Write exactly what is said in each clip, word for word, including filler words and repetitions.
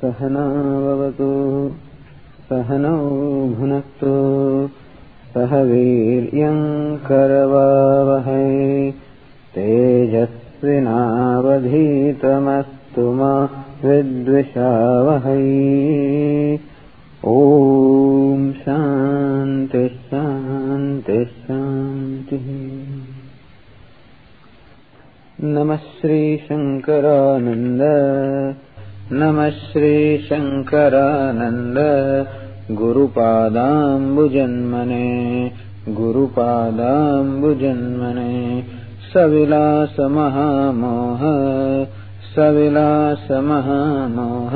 सहना भवतु सहनौ भुनक्तु सह वीर्यं करवावहै तेजस्विनावधीतमस्तु मा विद्विषावहै। ओम शांति शांति शांति। नमः श्री शंकरानंद नमः Shri Shankaranand गुरुपादाम्बुजन्मने गुरुपादाम्बुजन्मने सविलास महामोह सविलास महामोह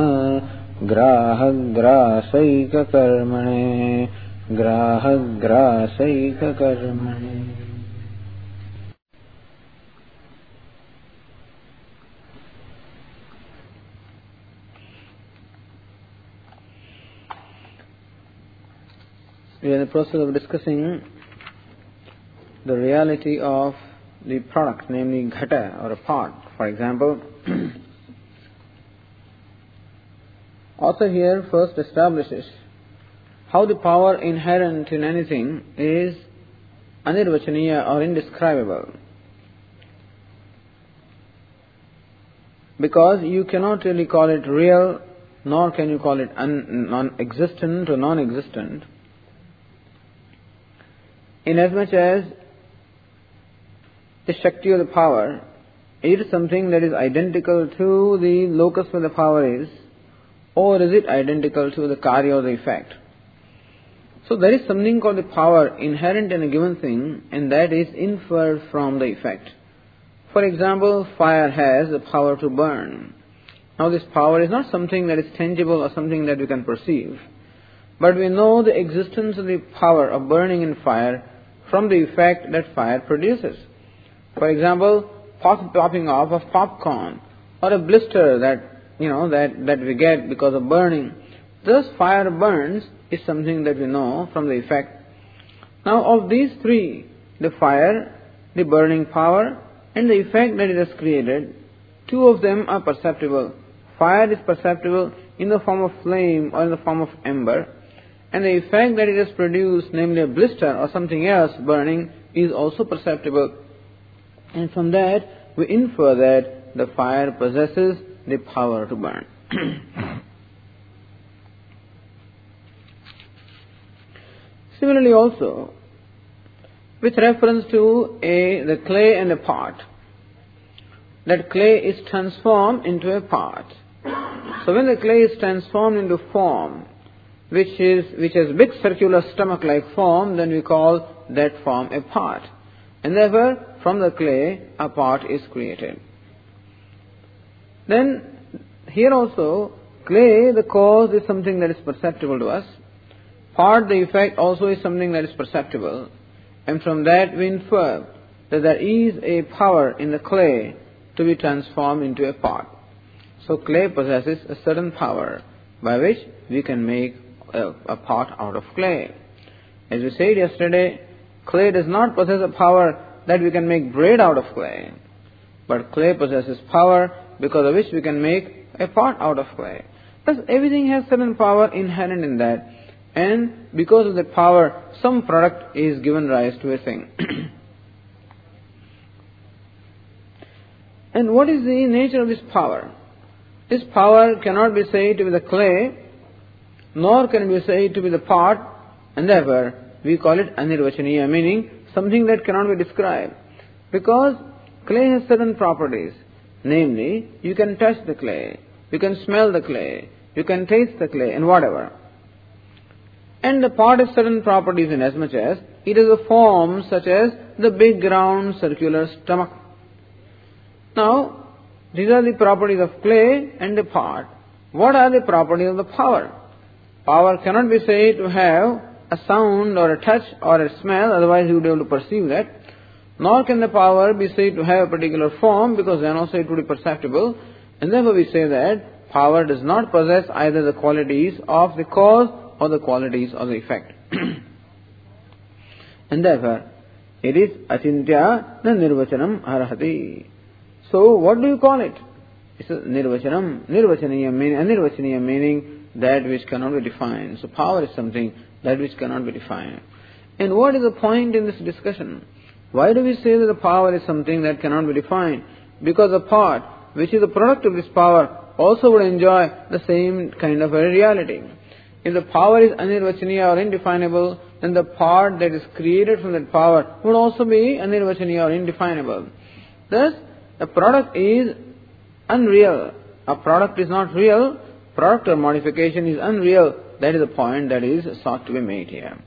ग्राहग्रासैककर्मणे ग्राहग्रासैककर्मणे। We are in the process of discussing the reality of the product, namely ghata or a pot. For example, author here first establishes how the power inherent in anything is anirvachaniya or indescribable. Because you cannot really call it real, nor can you call it un- non-existent or non-existent. Inasmuch as the Shakti or the power is something that is identical to the locus where the power is, or is it identical to the karya or the effect? So there is something called the power inherent in a given thing, and that is inferred from the effect. For example, fire has the power to burn. Now this power is not something that is tangible or something that we can perceive, but we know the existence of the power of burning in fire from the effect that fire produces. For example, pop, popping off of popcorn, or a blister that you know that, that we get because of burning. Thus fire burns is something that we know from the effect. Now of these three, the fire, the burning power, and the effect that it has created, two of them are perceptible. Fire is perceptible in the form of flame or in the form of ember, and the effect that it has produced, namely a blister or something else burning, is also perceptible. And from that, we infer that the fire possesses the power to burn. Similarly also, with reference to a the clay and a pot, that clay is transformed into a pot. So when the clay is transformed into form, which is which has big circular stomach-like form, then we call that form a pot. And therefore, from the clay, a pot is created. Then, here also, clay, the cause is something that is perceptible to us. Pot, the effect, also is something that is perceptible. And from that we infer that there is a power in the clay to be transformed into a pot. So clay possesses a certain power by which we can make a, a pot out of clay. As we said yesterday, clay does not possess a power that we can make bread out of clay. But clay possesses power because of which we can make a pot out of clay. Thus everything has certain power inherent in that. And because of the power, some product is given rise to a thing. And what is the nature of this power? This power cannot be said to be the clay, nor can it be said to be the pot, and therefore we call it anirvachaniya, meaning something that cannot be described. Because clay has certain properties. Namely, you can touch the clay, you can smell the clay, you can taste the clay, and whatever. And the pot has certain properties in as much as it is a form such as the big round circular stomach. Now, these are the properties of clay and the pot. What are the properties of the power? Power cannot be said to have a sound or a touch or a smell, otherwise you would be able to perceive that. Nor can the power be said to have a particular form, because then also it would be perceptible. And therefore we say that power does not possess either the qualities of the cause or the qualities of the effect. And therefore, it is achintya na nirvachanam arhati. So, what do you call it? It's a nirvachanam, nirvachaniya meaning, anirvachaniya meaning that which cannot be defined. So power is something that which cannot be defined. And what is the point in this discussion? Why do we say that the power is something that cannot be defined? Because the part which is the product of this power also would enjoy the same kind of a reality. If the power is anirvachaniya or indefinable, then the part that is created from that power would also be anirvachaniya or indefinable. Thus, the product is unreal. A product is not real. Product or modification is unreal. That is the point that is sought to be made here.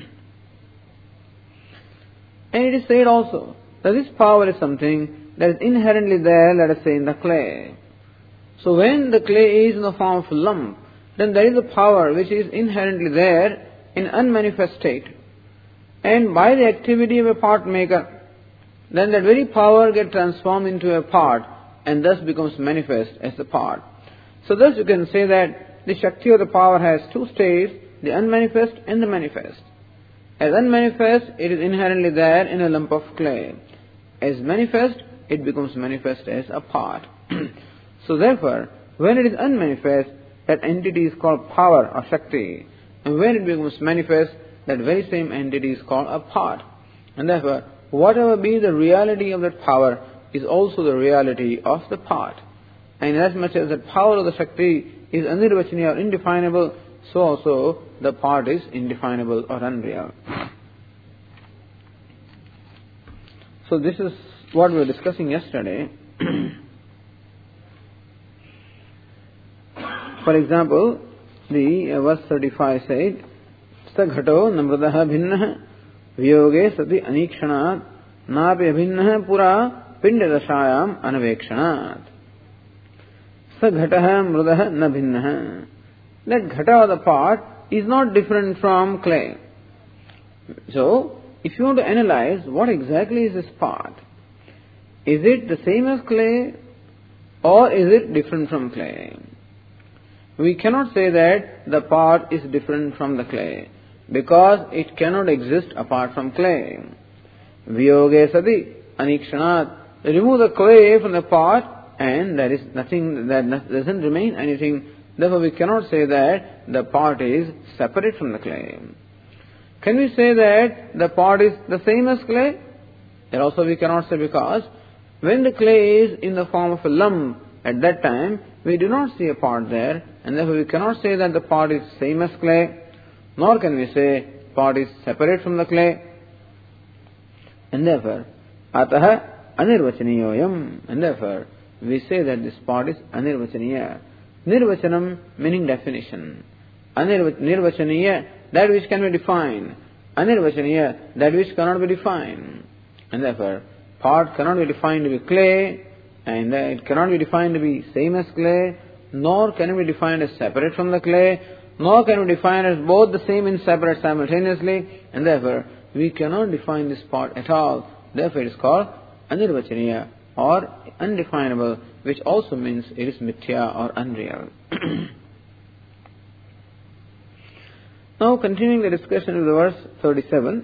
And it is said also that this power is something that is inherently there, let us say, in the clay. So when the clay is in the form of a lump, then there is a power which is inherently there in unmanifest state. And by the activity of a part maker, then that very power gets transformed into a part and thus becomes manifest as the part. So thus you can say that the Shakti of the power has two states, the unmanifest and the manifest. As unmanifest, it is inherently there in a lump of clay. As manifest, it becomes manifest as a part. So therefore, when it is unmanifest, that entity is called power or Shakti. And when it becomes manifest, that very same entity is called a part. And therefore, whatever be the reality of that power is also the reality of the part. And as much as the power of the Shakti is anirvachaniya or indefinable, so also the part is indefinable or unreal. So this is what we were discussing yesterday. For example, the uh, verse thirty-five said, Saghato namradaha bhinnah viyoge sati anikshanat napi abhinnah pura pindadashayam anavekshanat. Saghataha mrudaha na bhinnah. That ghata, the part, is not different from clay. So, if you want to analyze what exactly is this part, is it the same as clay or is it different from clay? We cannot say that the part is different from the clay because it cannot exist apart from clay. Viyoge sati anikshanat. Remove the clay from the part and there is nothing, that doesn't remain anything. Therefore we cannot say that the part is separate from the clay. Can we say that the part is the same as clay? There also we cannot say, because when the clay is in the form of a lump, at that time we do not see a part there, and therefore we cannot say that the part is same as clay, nor can we say part is separate from the clay. And therefore, ataha anirvachaniyoyam, and therefore we say that this part is anirvachaniya. Nirvachanam meaning definition. Anirvachaniya, that which can be defined. Anirvachaniya, that which cannot be defined. And therefore, part cannot be defined to be clay, and it cannot be defined to be same as clay, nor can it be defined as separate from the clay, nor can it be defined as both the same and separate simultaneously, and therefore we cannot define this part at all. Therefore it is called anirvachaniya or undefinable, which also means it is mithya or unreal. Now continuing the discussion of the verse thirty-seven.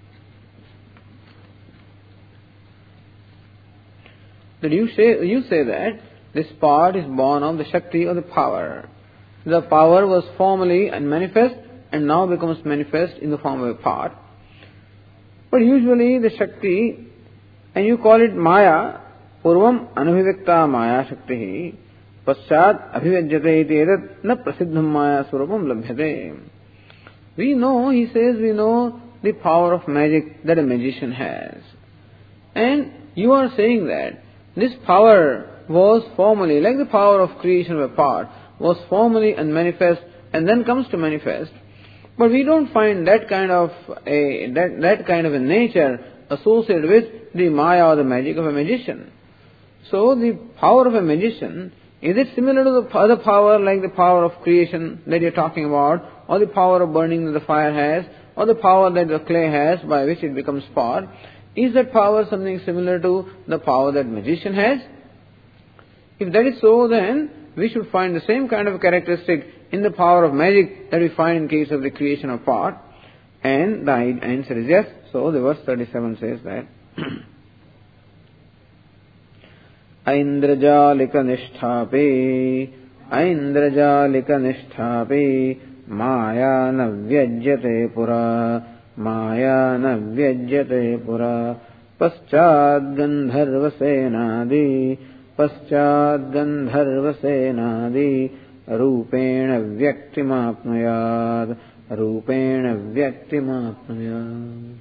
That you say, you say that this part is born of the Shakti or the power. The power was formerly unmanifest and now becomes manifest in the form of a part. But usually the Shakti, and you call it Maya, Purvam Anubhivikta Maya Shakti, Paschat Abhivajyate iti edat na prasiddham Maya Surupam labhyate. We know, he says, we know the power of magic that a magician has. And you are saying that this power was formerly, like the power of creation of a part, was formerly unmanifest and then comes to manifest. But we don't find that kind of a that, that kind of a nature associated with the Maya or the magic of a magician. So the power of a magician, is it similar to the other power, like the power of creation that you're talking about, or the power of burning that the fire has, or the power that the clay has by which it becomes part? Is that power something similar to the power that magician has? If that is so, then we should find the same kind of characteristic in the power of magic that we find in case of the creation of part. And the answer is yes. So the verse thirty-seven says that ऐन्द्रजालिक निष्ठापि ऐन्द्रजालिक निष्ठापि माया न व्यज्यते पुरा माया न व्यज्यते पुरा पश्चाद् गन्धर्वसेनादि पश्चाद् गन्धर्वसेनादि रूपेण व्यक्तिमाप्नुयात् रूपेण व्यक्तिमाप्नुयात्.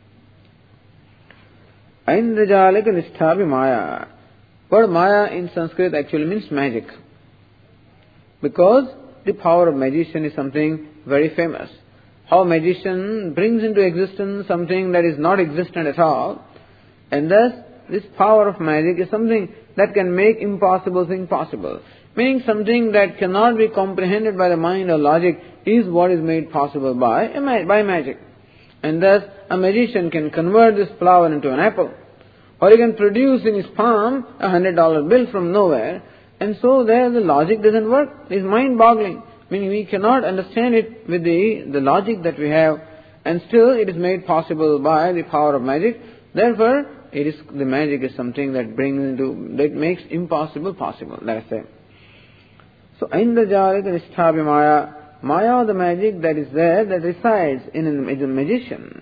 Aindrajalika nishthapi maya. Word maya in Sanskrit actually means magic. Because the power of magician is something very famous. How a magician brings into existence something that is not existent at all. And thus, this power of magic is something that can make impossible things possible. Meaning something that cannot be comprehended by the mind or logic is what is made possible by, by magic. And thus, a magician can convert this flower into an apple. Or he can produce in his palm a hundred dollar bill from nowhere. And so there the logic doesn't work. It is mind-boggling. Meaning we cannot understand it with the, the logic that we have. And still it is made possible by the power of magic. Therefore, it is, the magic is something that brings into, that makes impossible possible. That's it. So, Aindrajalika nishthapi maya. Maya, the magic that is there, that resides in a magician.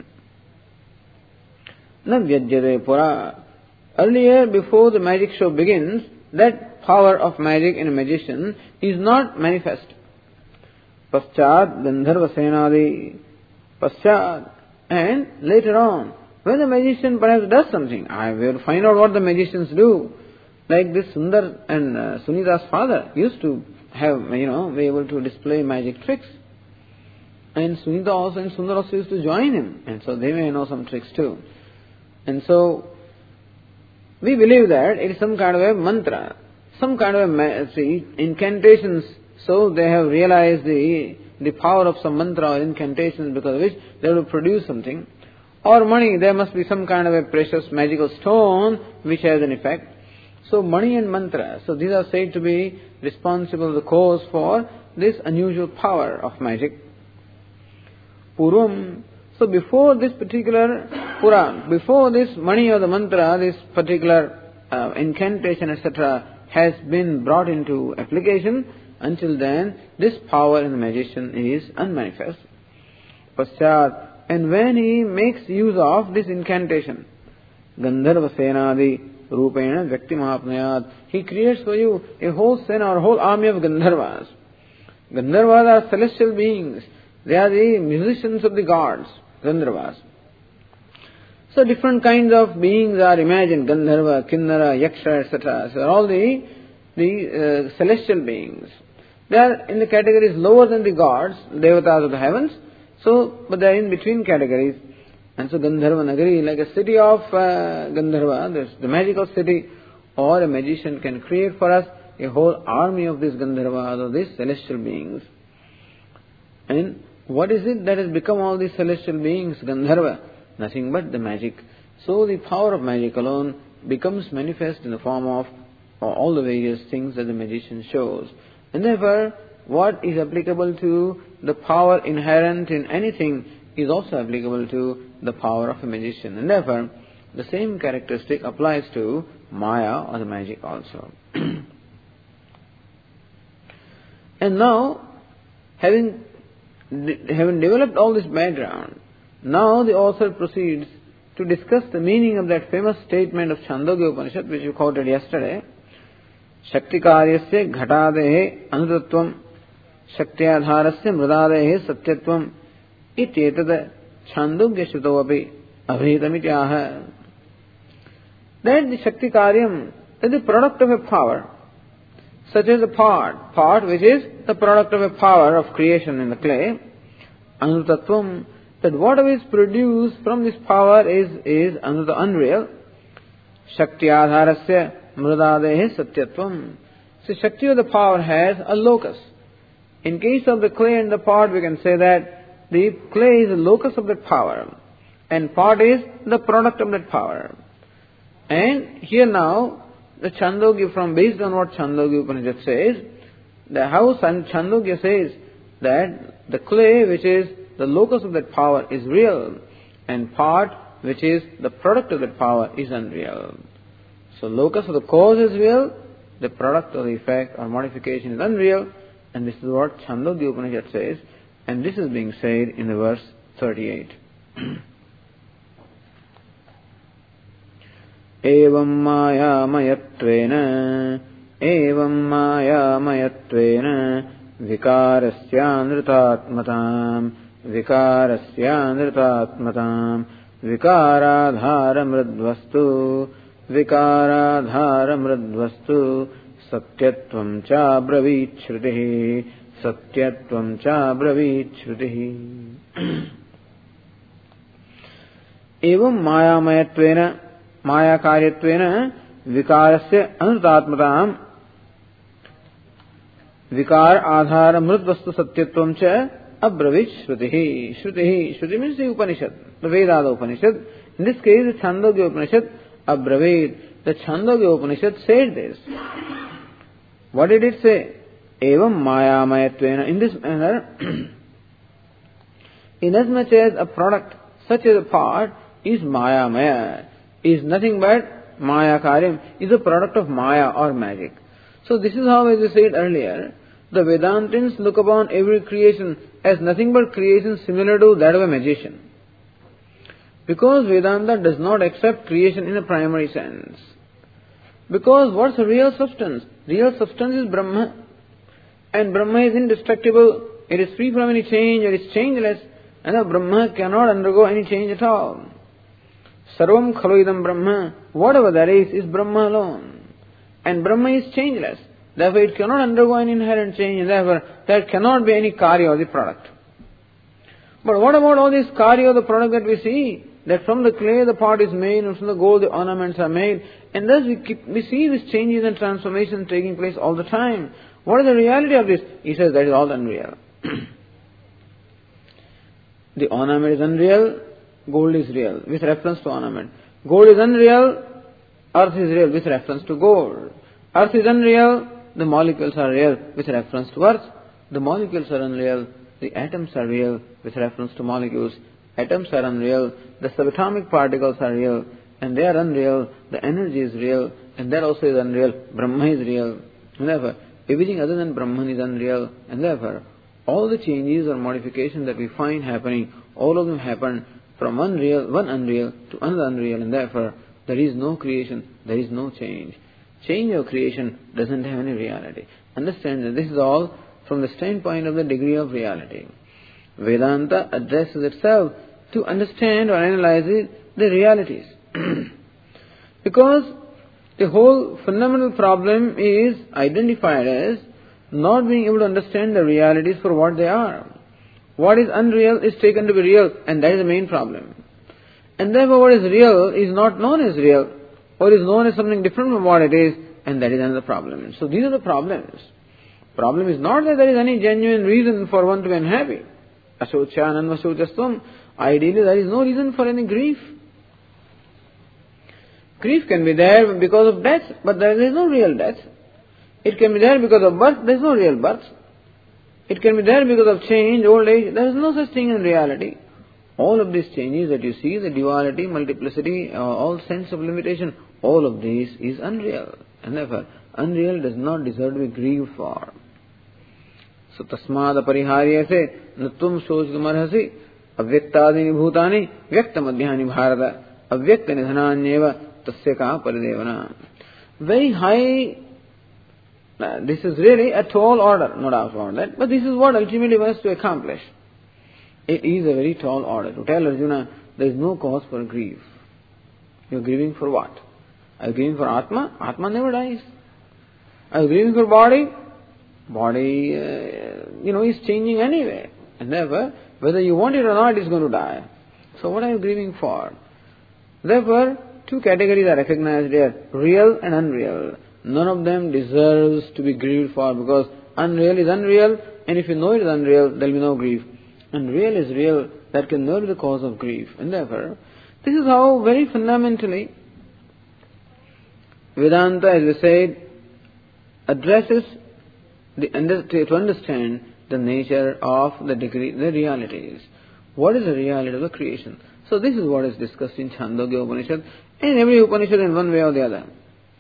Na vyajyate pura. Earlier, before the magic show begins, that power of magic in a magician is not manifest. Paschat gandharva senadi. Paschat. And later on, when the magician perhaps does something, I will find out what the magicians do. Like this Sundar and uh, Sunita's father used to have, you know, be able to display magic tricks. And Sunita also and Sundar also used to join him. And so they may know some tricks too. And so, we believe that it is some kind of a mantra, some kind of a, see, incantations. So they have realized the, the power of some mantra or incantations because of which they will produce something. Or money, there must be some kind of a precious magical stone which has an effect. So money and mantra, so these are said to be responsible, the cause for this unusual power of magic. Purvam, so before this particular Pura, before this money or the mantra, this particular uh, incantation, et cetera, has been brought into application, until then, this power in the magician is unmanifest. Paschat, and when he makes use of this incantation, Gandharva Senadi, Rupena Vyaktimapnayat, he creates for you a whole sena or whole army of Gandharvas. Gandharvas are celestial beings. They are the musicians of the gods, Gandharvas. So different kinds of beings are imagined, Gandharva, Kinnara, Yaksha, et cetera. So all the, the uh, celestial beings. They are in the categories lower than the gods, Devatas of the heavens. So, but they are in between categories. And so Gandharva Nagari, like a city of uh, Gandharva, this, the magical city, or a magician can create for us a whole army of these Gandharvas, or these celestial beings. And what is it that has become all these celestial beings, Gandharva? Nothing but the magic. So the power of magic alone becomes manifest in the form of all the various things that the magician shows. And therefore, what is applicable to the power inherent in anything is also applicable to the power of a magician. And therefore, the same characteristic applies to Maya or the magic also. And now, having, having developed all this background, now the author proceeds to discuss the meaning of that famous statement of Chandogya Upanishad, which you quoted yesterday. Shakti karyasya ghatadehe anutatvam shaktiyadharasya mrudadehe satyatvam ityetada Chandogya shrutovapi abhitamiti. That the Shakti karyam is the product of a power, such as a pot, pot which is the product of a power of creation in the clay. Anutatvam, that whatever is produced from this power is, is anuta, unreal. Shakti adharasya mrudadehe satyatvam. So Shakti of the power has a locus. In case of the clay and the pot, we can say that the clay is the locus of that power, and pot is the product of that power. And here now, the Chandogya, from based on what Chandogya Upanishad says, the how Chandogya says that the clay, which is the locus of that power, is real, and pot, which is the product of that power, is unreal. So locus of the cause is real, the product or the effect or modification is unreal, and this is what Chandogya Upanishad says, and this is being said in the verse thirty-eight. Evam maya mayatvena evam maya mayatvena vikarasya nritatmatam vikarasya nritatmatam vikaradhara mridvastu vikaradhara mridvastu satyatvam cha bravit shrutihi satyatvam cha bravit shrutihi. Evam maya mayatvena maya karyatvena vikarasya anrutatmatam vikar adhara mridvastu satyatvam cha abravit shrutihi. Shrutihi, Shruti means the Upanishad, the Vedada Upanishad. In this case, the Chandogya Upanishad, abravit. The Chandogya Upanishad said this. What did it say? Evam maya mayatvena. In this manner, inasmuch as a product such as a part is maya maya, is nothing but maya karyam, is a product of maya or magic. So this is how, as I said earlier, the Vedantins look upon every creation as nothing but creation similar to that of a magician. Because Vedanta does not accept creation in a primary sense. Because what's a real substance? Real substance is Brahma. And Brahma is indestructible. It is free from any change, it is changeless. And the Brahma cannot undergo any change at all. Sarvam khaloidam Brahma. Whatever that is, is Brahma alone. And Brahma is changeless. Therefore it cannot undergo any inherent change. And therefore there cannot be any karya or the product. But what about all this karya or the product that we see? That from the clay the pot is made, and from the gold the ornaments are made, and thus we keep, we see these changes and transformations taking place all the time. What is the reality of this? He says that is all unreal. The ornament is unreal, gold is real, with reference to ornament. Gold is unreal, earth is real, with reference to gold. Earth is unreal, the molecules are real, with reference to earth. The molecules are unreal, the atoms are real, with reference to molecules. Atoms are unreal, the subatomic particles are real, and they are unreal, the energy is real, and that also is unreal, Brahma is real. And therefore, everything other than Brahman is unreal, and therefore, all the changes or modifications that we find happening, all of them happen from one real, one unreal to another unreal, and therefore, there is no creation, there is no change. Change or creation doesn't have any reality. Understand that this is all from the standpoint of the degree of reality. Vedanta addresses itself to understand or analyze the realities. Because the whole fundamental problem is identified as not being able to understand the realities for what they are. What is unreal is taken to be real, and that is the main problem. And therefore what is real is not known as real, or is known as something different from what it is, and that is another problem. So these are the problems. Problem is not that there is any genuine reason for one to be unhappy. Asochanam vasochastam. Ideally there is no reason for any grief. Grief can be there because of death, but there is no real death. It can be there because of birth, there is no real birth. It can be there because of change, old age, there is no such thing in reality. All of these changes that you see, the duality, multiplicity, uh, all sense of limitation, all of this is unreal. And therefore, unreal does not deserve to be grieved for. So, tasmad apariharyase nattum sochitumarhasi avyaktadini bhutani vyaktamadhyani bharata avyakta nidhananyeva tasya ka paridevana. Very high, uh, this is really a tall order, no doubt about that, but this is what ultimately was to accomplish. It is a very tall order. To tell Arjuna, there is no cause for grief. You are grieving for what? Are you grieving for Atma? Atma never dies. Are you grieving for body? Body, uh, you know, is changing anyway. And therefore, whether you want it or not, it's going to die. So what are you grieving for? Therefore, two categories are recognized here, real and unreal. None of them deserves to be grieved for, because unreal is unreal, and if you know it is unreal, there will be no grief. And real is real, that can never be the cause of grief. And therefore, this is how very fundamentally Vedanta, as we said, addresses the, to understand the nature of the degree, the realities. What is the reality of the creation? So this is what is discussed in Chandogya Upanishad and every Upanishad in one way or the other.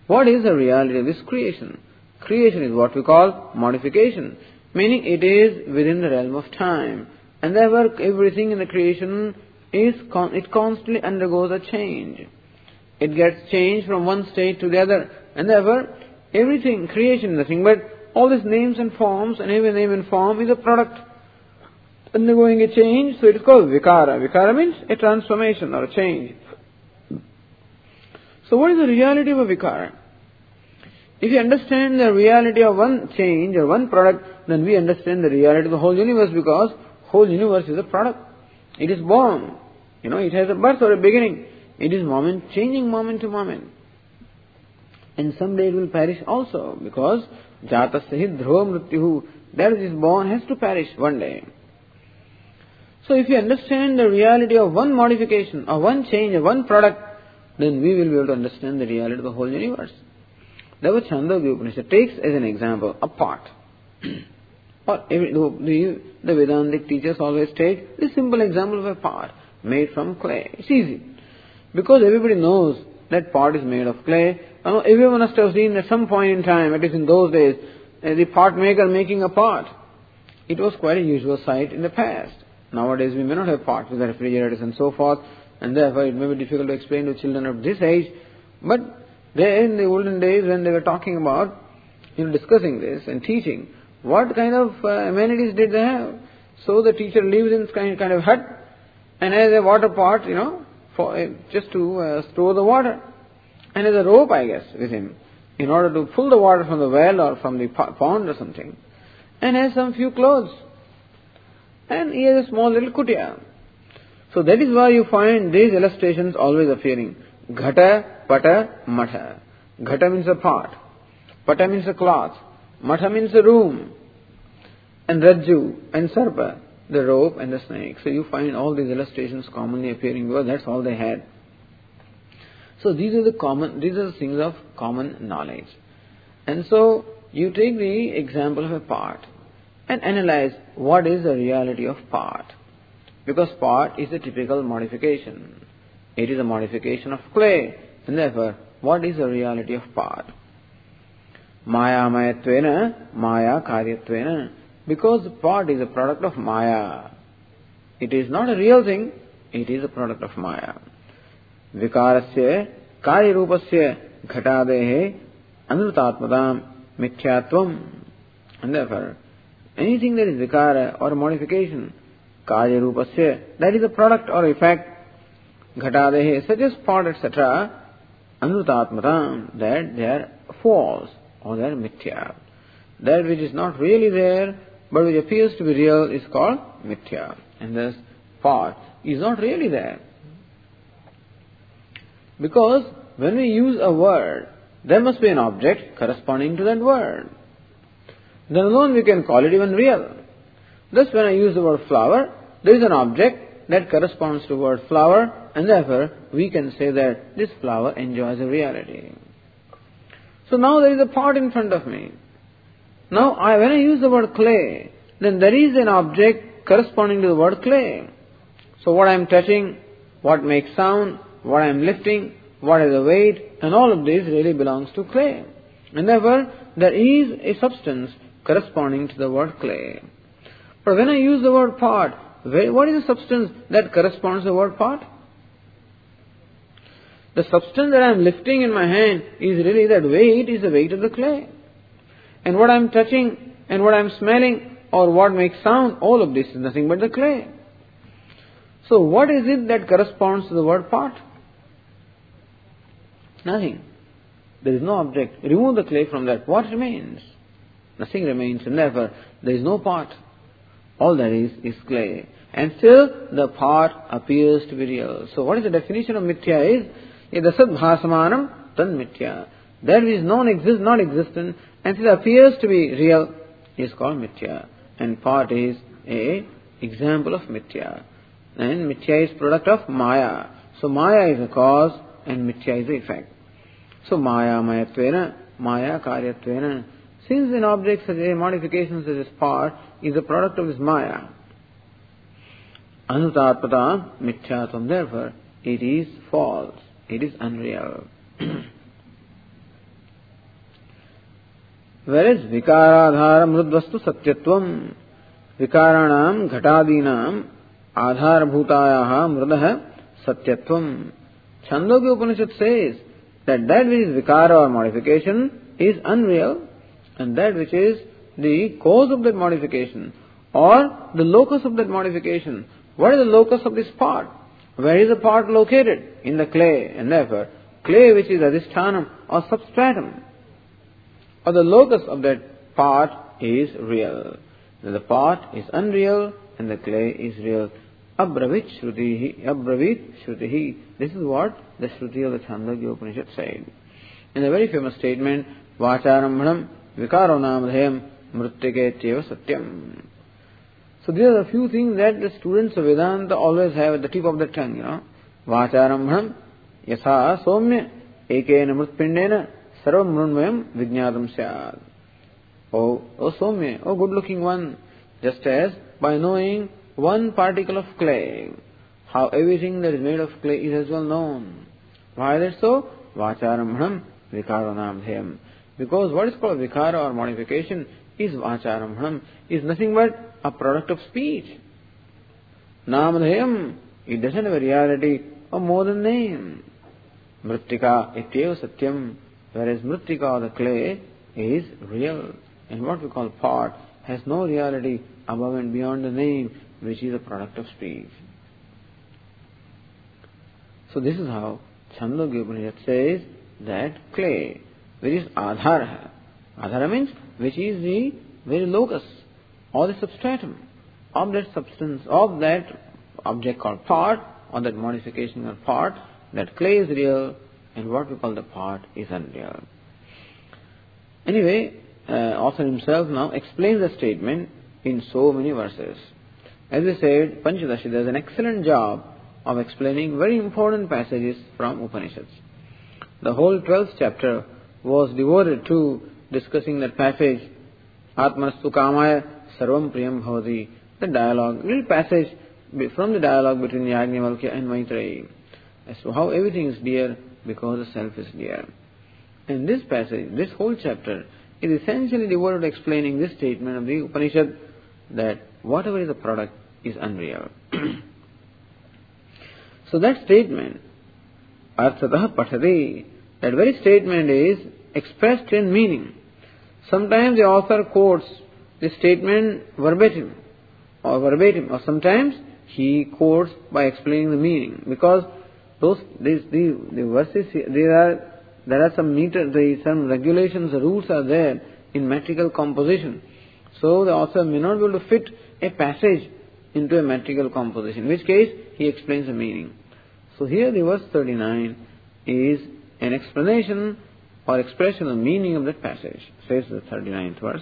What is the reality of this creation? Creation is what we call modification, meaning it is within the realm of time. And therefore everything in the creation is, con- it constantly undergoes a change. It gets changed from one state to the other. And therefore everything, creation, nothing but all these names and forms, and every name and form is a product undergoing a change, so it is called vikara. Vikara means a transformation or a change. So what is the reality of a vikara? If you understand the reality of one change or one product, then we understand the reality of the whole universe, because whole universe is a product. It is born. You know, it has a birth or a beginning. It is moment, changing moment to moment. And someday it will perish also, because jatasya hi dhruva mrityuhu, that which is born has to perish one day. So if you understand the reality of one modification, or one change, or one product, then we will be able to understand the reality of the whole universe. Therefore, Chandogya Upanishad takes as an example a pot. Or every, the, the Vedantic teachers always take this simple example of a pot made from clay. It's easy. Because everybody knows that pot is made of clay. Uh, everyone must have seen at some point in time, at least in those days, uh, the pot maker making a pot. It was quite a usual sight in the past. Nowadays we may not have pots with refrigerators and so forth, and therefore it may be difficult to explain to children of this age. But there in the olden days, when they were talking about, you know, discussing this and teaching, what kind of uh, amenities did they have? So the teacher lives in kind kind of hut and has a water pot, you know, for uh, just to uh, store the water, and has a rope, I guess, with him, in order to pull the water from the well or from the pond or something, and has some few clothes, and he has a small little kutia. So that is why you find these illustrations always appearing. Ghata, pata, matha. Ghata means a pot. Pata means a cloth. Matha means a room. And Rajju and Sarpa, the rope and the snake. So you find all these illustrations commonly appearing, because that's all they had. So these are the common, these are the things of common knowledge. And so you take the example of a pot and analyze what is the reality of pot. Because pot is a typical modification. It is a modification of clay. And therefore, what is the reality of pot? Maya mayatvena, maya karyatvena. Because the pot is a product of maya. It is not a real thing, it is a product of maya. Vikarasya karyarupasya ghatadehe anrutatmadam mithyatvam. And therefore, anything that is vikara or modification, karyarupasya, that is a product or effect, ghatadehe, such as pot, et cetera, anrutatmadam, that they are false or they are mithya. That which is not really there, but which appears to be real, is called mithya. And thus, pot is not really there. Because when we use a word, there must be an object corresponding to that word. Then alone we can call it even real. Thus, when I use the word flower, there is an object that corresponds to the word flower, and therefore we can say that this flower enjoys a reality. So now there is a pot in front of me. Now, I, when I use the word clay, then there is an object corresponding to the word clay. So what I am touching, what makes sound, what I am lifting, what is the weight, and all of this really belongs to clay. And therefore, there is a substance corresponding to the word clay. But when I use the word pot, what is the substance that corresponds to the word pot? The substance that I am lifting in my hand is really that weight, is the weight of the clay. And what I am touching, and what I am smelling, or what makes sound, all of this is nothing but the clay. So what is it that corresponds to the word pot? Nothing. There is no object. Remove the clay from that. What remains? Nothing remains, and therefore there is no pot. All there is is clay. And still the pot appears to be real. So what is the definition of mithya is? Yadasad bhasamanam tan mithya. That which is non-exist, non-existent, and still appears to be real, is called mithya. And pot is a example of mithya. And mithya is product of maya. So maya is a cause and mithya is the effect. So maya mayatvena, maya karyatvena. Since an object such a modification such as pot is a product of this maya, anutatpata mithyatam, therefore it is false, it is unreal. Whereas vikaradhara mrudvastu satyatvam, vikaranam ghatadinam adhara bhutayaha mrudah satyatvam. Chandogya Upanishad says that that which is vikara or modification is unreal, and that which is the cause of that modification or the locus of that modification. What is the locus of this part? Where is the part located? In the clay, and therefore clay which is adhisthanam or substratum, or the locus of that part is real. The part is unreal and the clay is real. Abravit Shrutihi, Abravit Shrutihi. This is what the Shruti of the Chandogya Upanishad said. In the very famous statement, Vacharambhanam Vikaro Namadhayam Mrityake Satyam. So these are a few things that the students of Vedanta always have at the tip of the tongue, you know. Vacharambhanam Yasa Somya Ekena Mritpindena Sarvam Mrunmayam Vijñātam Syad. Oh, oh Somya, oh good looking one, just as by knowing one particle of clay, how everything that is made of clay is as well known. Why is that so? Vacharambhanam Vikaranamdhyam. Because what is called vikara or modification is Vacharambhanam, is nothing but a product of speech. Namadhyam, it doesn't have a reality of more than name. Mrittika ityeva satyam, whereas Mrittika or the clay is real. And what we call part has no reality above and beyond the name, which is a product of speech. So this is how Chandogya Upanishad says that clay, which is adhara. Adhara means which is the very locus or the substratum of that substance, of that object called part, or that modification called part, that clay is real and what we call the part is unreal. Anyway, uh, author himself now explains the statement in so many verses. As we said, Panchadashi does an excellent job of explaining very important passages from Upanishads. The whole twelfth chapter was devoted to discussing that passage, Atmanastu Kamaya Sarvam Priyam Bhavati, the dialogue, little passage from the dialogue between Yajnavalkya and Maitreyi, as to how everything is dear because the self is dear. And this passage, this whole chapter, is essentially devoted to explaining this statement of the Upanishad that whatever is a product is unreal. So that statement, Arthatah Pathati, that very statement is expressed in meaning. Sometimes the author quotes this statement verbatim, or verbatim, or sometimes he quotes by explaining the meaning, because those these the, the verses there are there are some meter, the, some regulations, the rules are there in metrical composition. So the author may not be able to fit a passage into a metrical composition, in which case he explains the meaning. So here the verse thirty-nine is an explanation or expression of the meaning of that passage. Says the thirty-ninth verse.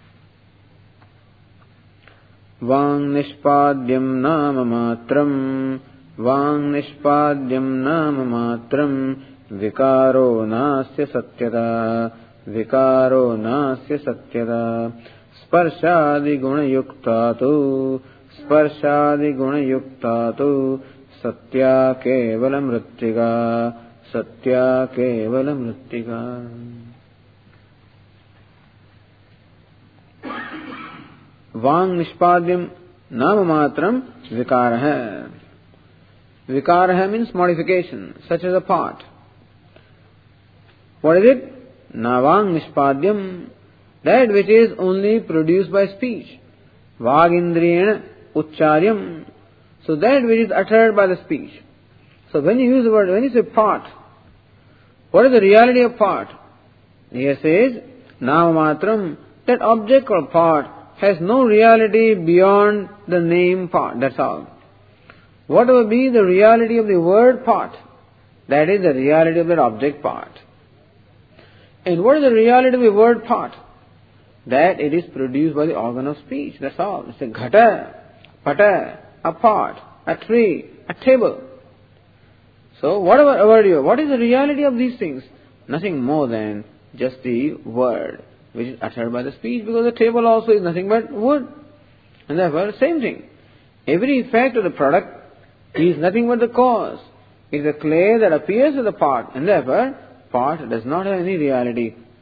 Vang nishpadyam nama matram, vang nishpadyam nama matram, vikaro nasya satyada, vikaro nasya satyada, sparshadi guna yuktatu, sparshadi guna yuktatu, satya kevala mrittika, satya kevala mrittika. Vang nishpadyam nama matram vikaraha. Vikaraha means modification, such as a part. What is it? Navang nishpadyam, that which is only produced by speech. Vagindriyena uccharyam, so that which is uttered by the speech. So when you use the word, when you say part, what is the reality of part? Here says, nama matram, that object or part has no reality beyond the name part, that's all. Whatever be the reality of the word part, that is the reality of that object part. And what is the reality of the word part? That it is produced by the organ of speech, that's all. It's a ghata, pata, a pot, a tree, a table. So whatever a word you have, what is the reality of these things? Nothing more than just the word which is uttered by the speech, because the table also is nothing but wood. And therefore, same thing. Every effect of the product is nothing but the cause. It is the clay that appears as a part, and therefore, part does not have any reality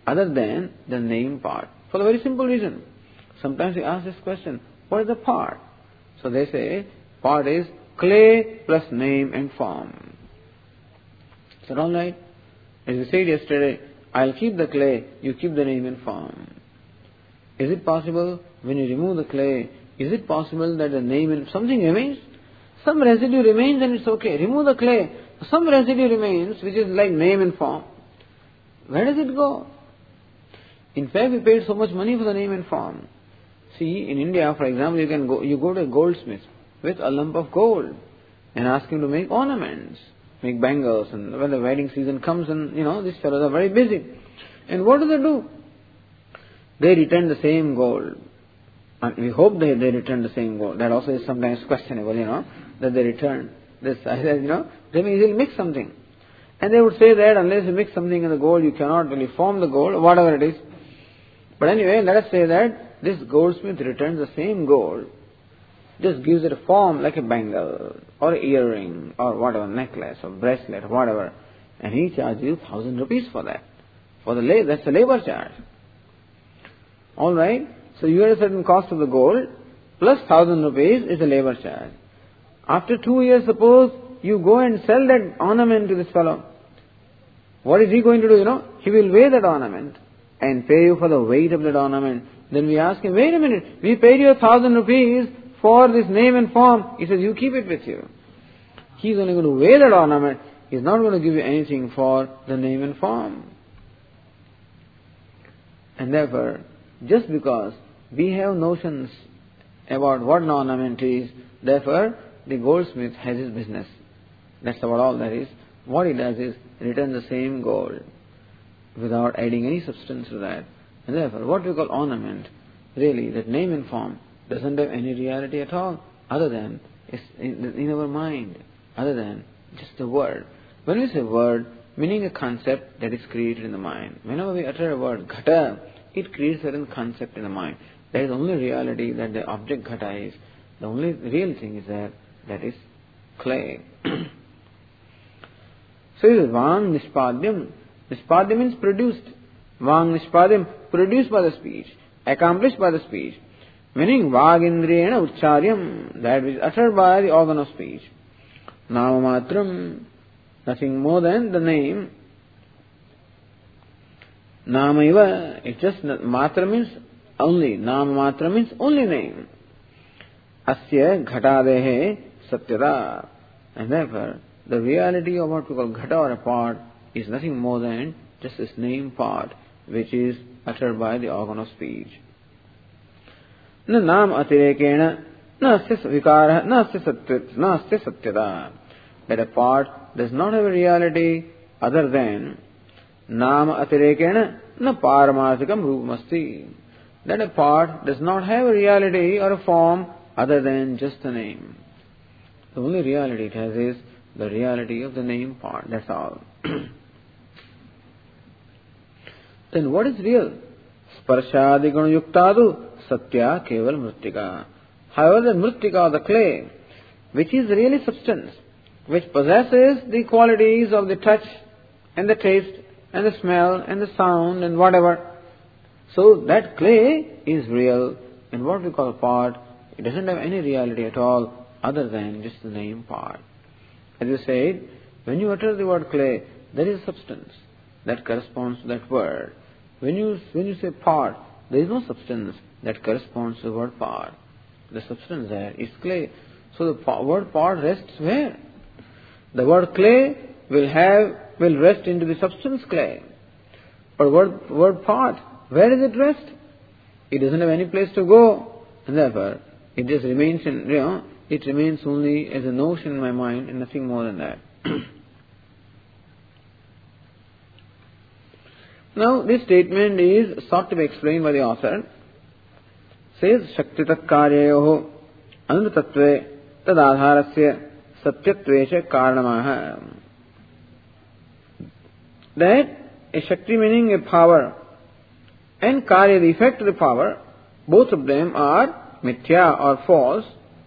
other than the name part. For the very simple reason. Sometimes we ask this question, what is the part? So they say, part is clay plus name and form. Is that all right? As we said yesterday, I'll keep the clay, you keep the name and form. Is it possible, when you remove the clay, is it possible that the name and something remains? Some residue remains and it's okay. Remove the clay, some residue remains which is like name and form. Where does it go? In fact, we paid so much money for the name and form. See, in India, for example, you can go, you go to a goldsmith with a lump of gold and ask him to make ornaments, make bangles, and when the wedding season comes, and you know, these fellows are very busy. And what do they do? They return the same gold. And we hope they, they return the same gold. That also is sometimes questionable, you know, that they return this. I said, you know, they may easily mix something. And they would say that unless you mix something in the gold, you cannot really form the gold, whatever it is. But anyway, let us say that this goldsmith returns the same gold, just gives it a form like a bangle, or an earring, or whatever, necklace, or bracelet, or whatever. And he charges you thousand rupees for that. For the labor, that's the labor charge. Alright? So you have a certain cost of the gold, plus thousand rupees is the labor charge. After two years, suppose you go and sell that ornament to this fellow. What is he going to do, you know? He will weigh that ornament and pay you for the weight of that ornament. Then we ask him, wait a minute, we paid you a thousand rupees for this name and form. He says, you keep it with you. He's only going to weigh that ornament. He's not going to give you anything for the name and form. And therefore, just because we have notions about what an ornament is, therefore, the goldsmith has his business. That's about all that is. What he does is return the same gold without adding any substance to that. And therefore, what we call ornament, really, that name and form, doesn't have any reality at all, other than it's in, in our mind, other than just a word. When we say word, meaning a concept that is created in the mind. Whenever we utter a word, ghata, it creates a certain concept in the mind. There is only reality that the object ghata is. The only real thing is that that is clay. So it is Vang Nishpadyam. Nishpadyam means produced. Vang Nishpadyam, produced by the speech, accomplished by the speech. Meaning Vagindriyena Ucharyam, that which is uttered by the organ of speech. Namamatram, nothing more than the name. Namaiva, it just, matra means only. Namamatra means only name. Asya ghatadehe satyada. And therefore, the reality of what we call ghata or a part is nothing more than just this name part, which is uttered by the organ of speech. Na nam atirekena, na asya vikara, na asya satyat, na asya satyada. That a part does not have a reality other than nama atirekena, na paramarthikam rupamasti. That a part does not have a reality or a form other than just a name. The only reality it has is the reality of the name part, that's all. Then what is real? Sparshadi guna yuktadu satya keval mrittika. However, the mrittika or the clay, which is really substance, which possesses the qualities of the touch and the taste and the smell and the sound and whatever. So that clay is real, and what we call part, it doesn't have any reality at all other than just the name part. As you said, when you utter the word clay, there is a substance that corresponds to that word. When you when you say part, there is no substance that corresponds to the word part. The substance there is clay. So the word part rests where? The word clay will have will rest into the substance clay. But word word part, where does it rest? It doesn't have any place to go, and therefore it just remains in, you know, it remains only as a notion in my mind and nothing more than that. Now this statement is sought to be explained by the author. Says Shaktitak karyayoho anutattve tadadharasya satyatvesha karanamaha. That a Shakti meaning a power and Karya, the effect of the power, both of them are mithya or false.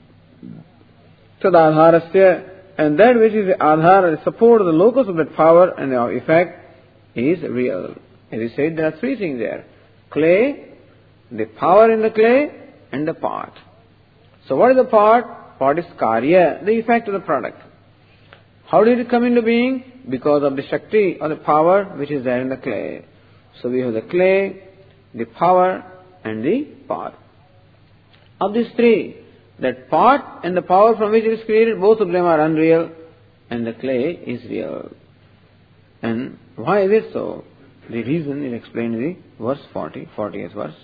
Tadadharasya, and that which is the adhara, the support of the locus of that power and the effect is real. As we said, there are three things there. Clay, the power in the clay, and the part. So what is the part? Part is karya, the effect of the product. How did it come into being? Because of the Shakti or the power which is there in the clay. So we have the clay, the power, and the part. Of these three, that part and the power from which it is created, both of them are unreal, and the clay is real. And why is it so? The reason is explained in the verse forty, fortieth verse.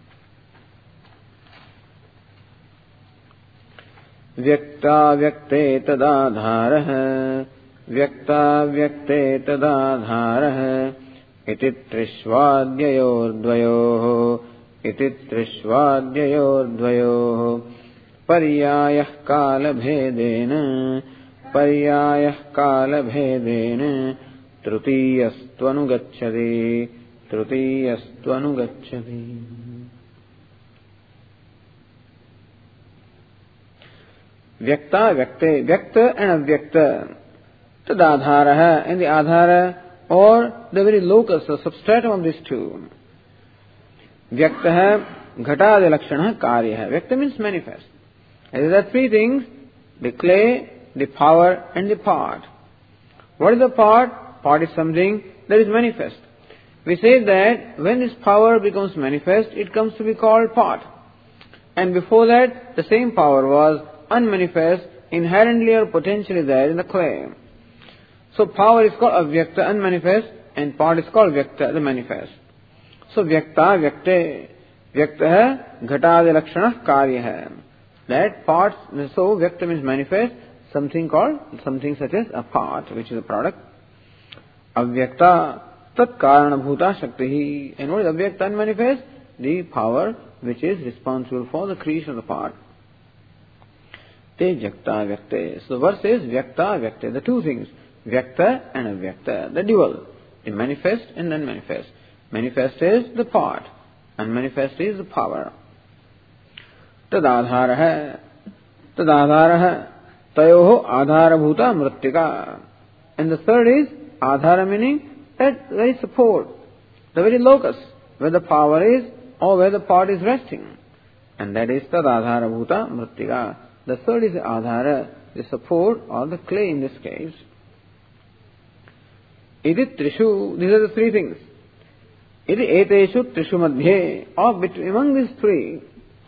Vyakta vyakte tadadharah vyakta vyakte tadadharah iti trishvadyayor dvayoh iti trishvadyayor dvayoh paryayah kala bhedena paryayah kala bhedena trutiyastvanugacchati trutiyastvanugacchati. Vyakta, vyakte, vyakta and avyakta. Tadadharaha and the adhara or the very locus, the substratum of these two. Vyaktaha, ghata lakshana karyaha. Vyakta means manifest. And there are three things, the clay, the power and the part. What is the part? Part is something that is manifest. We say that when this power becomes manifest, it comes to be called part. And before that, the same power was unmanifest, inherently or potentially there in the clay. So power is called avyakta, unmanifest, and part is called vyakta, the manifest. So vyakta, vyakte, vyakta ghata lakshana karya. That part, so vyakta means manifest, something called, something such as a part, which is a product. Avyakta tat karana bhuta shakti. And what is avyakta, unmanifest? The power which is responsible for the creation of the part. Te vyakta vyakte. So the verse says vyakta vyakte, the two things, vyakta and avyakta, the dual, the manifest and unmanifest. Manifest is the part, unmanifest is the power. Tadadharaha, tadadharaha, tayoho adharabhuta mrittika. And the third is adhara, meaning that very support, the very locus, where the power is or where the part is resting. And that is tadadharabhuta mrittika. The third is the adhara, the support or the clay in this case. Iti trishu, these are the three things. Iti eteshu trishu madhye, or between, among these three,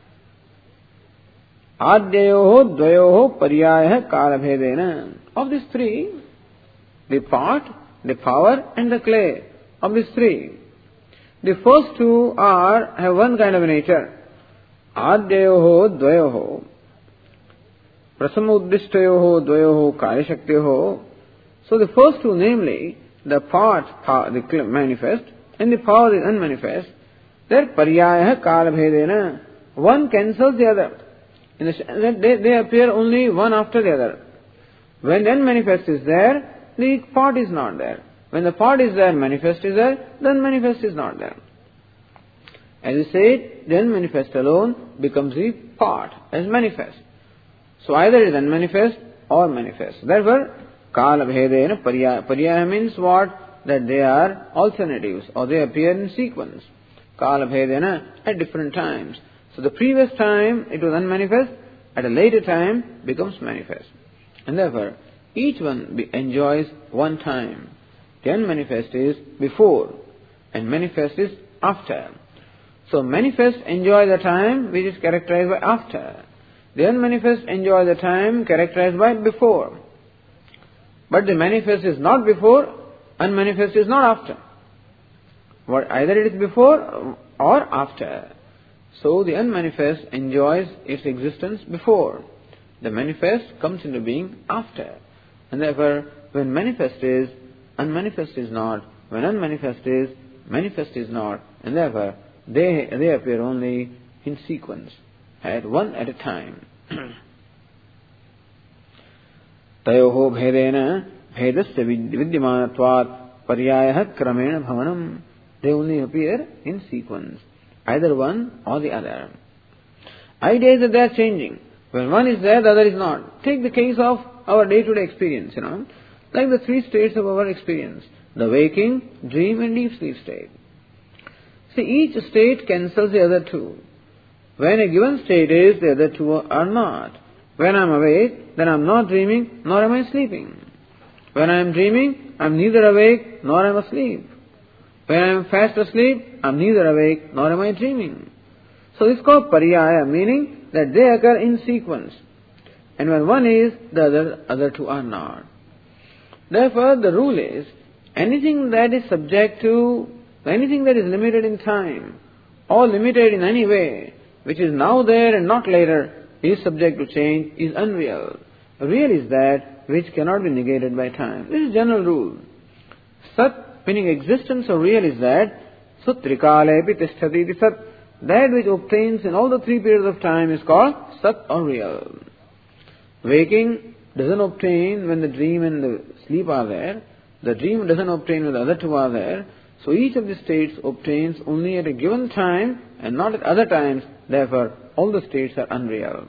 adyayoho dvayoho paryayah kalabhedena. Of these three, the part, the power and the clay, of these three, the first two are, have one kind of nature. Adyayoho dvayoho. Prasamuddishtayoho dvayoho karyashaktiyoho. So the first two, namely, the part, the manifest, and the power, the unmanifest, their paryayah kalabhedena. One cancels the other. In the sense that they, they appear only one after the other. When the unmanifest is there, the part is not there. When the part is there, manifest is there, the unmanifest is not there. As we said, the unmanifest alone becomes the part, as manifest. So either it is unmanifest or manifest. Therefore, kala bhedena paryaya. Paryaya means what? That they are alternatives or they appear in sequence. Kala bhedena, at different times. So the previous time it was unmanifest, at a later time becomes manifest. And therefore, each one enjoys one time. The unmanifest is before and manifest is after. So manifest enjoy the time which is characterized by after. The unmanifest enjoy the time characterized by before. But the manifest is not before, unmanifest is not after. What, either it is before or after. So the unmanifest enjoys its existence before. The manifest comes into being after. And therefore, when manifest is, unmanifest is not. When unmanifest is, manifest is not. And therefore, they, they appear only in sequence, at one at a time. Tayoho bhedena bhedasya vidyamanatvat paryayah kramena bhavanam. They only appear in sequence, either one or the other. Idea is that they are changing. When one is there, the other is not. Take the case of our day-to-day experience, you know, like the three states of our experience: the waking, dream, and deep sleep state. See, each state cancels the other two. When a given state is, the other two are not. When I am awake, then I am not dreaming, nor am I sleeping. When I am dreaming, I am neither awake, nor am I asleep. When I am fast asleep, I am neither awake, nor am I dreaming. So this is called pariyaya, meaning that they occur in sequence. And when one is, the other, other two are not. Therefore, the rule is, anything that is subject to, anything that is limited in time, or limited in any way, which is now there and not later, is subject to change, is unreal. Real is that which cannot be negated by time. This is general rule. Sat, meaning existence or real, is that sutrikalepi tisthati iti sat. That which obtains in all the three periods of time is called sat or real. Waking doesn't obtain when the dream and the sleep are there. The dream doesn't obtain when the other two are there. So each of the states obtains only at a given time and not at other times. Therefore, all the states are unreal.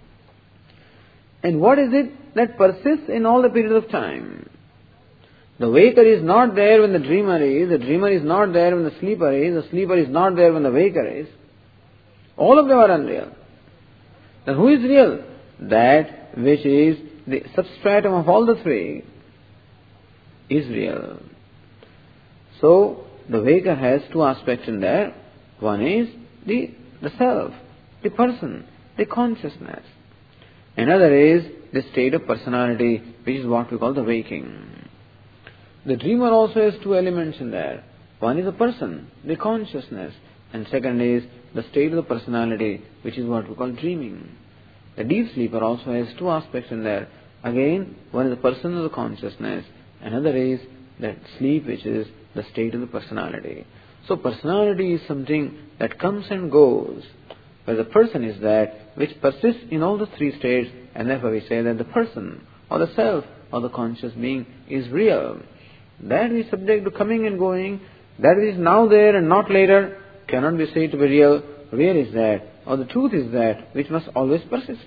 And what is it that persists in all the periods of time? The waker is not there when the dreamer is. The dreamer is not there when the sleeper is. The sleeper is not there when the waker is. All of them are unreal. Then who is real? That which is the substratum of all the three is real. So, the waker has two aspects in there. One is the, the self, the person, the consciousness. Another is the state of personality, which is what we call the waking. The dreamer also has two elements in there. One is the person, the consciousness, and second is the state of the personality, which is what we call dreaming. The deep sleeper also has two aspects in there. Again, one is the person of the consciousness, another is that sleep, which is the state of the personality. So personality is something that comes and goes, where the person is that which persists in all the three states, and therefore we say that the person, or the self, or the conscious being is real. That is subject to coming and going, that is now there and not later, cannot be said to be real. Real is that, or the truth is that, which must always persist.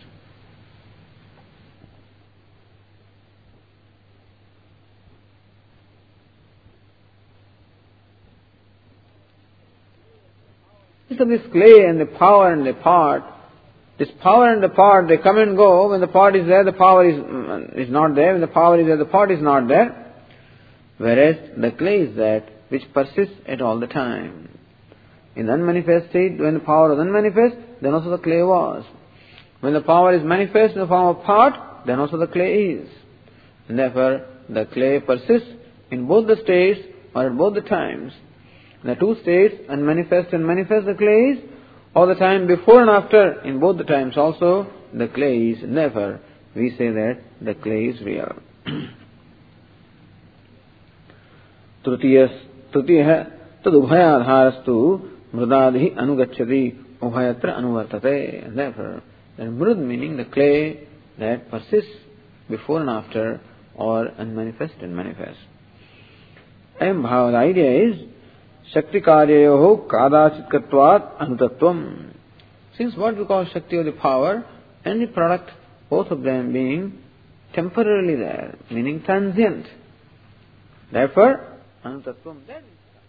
So this clay and the power and the part, this power and the part, they come and go. When the part is there, the power is, is not there. When the power is there, the part is not there. Whereas the clay is that which persists at all the time. In the unmanifest state, when the power was unmanifest, then also the clay was. When the power is manifest in the form of part, then also the clay is. And therefore, the clay persists in both the states or at both the times. The two states, unmanifest and manifest, the clay is, all the time before and after, in both the times also, the clay is. And therefore, we say that the clay is real. Tritiya tadubhayadharastu mrudadhi anugacchati ubhayatra anuvartate. And therefore, the mrud meaning the clay that persists before and after, or unmanifest and manifest. And how the idea is, Shakti karyayoho kadachitkattvat anutatvam. Since what we call Shakti or the power and the product, both of them being temporarily there, meaning transient. Therefore, anutatvam, that,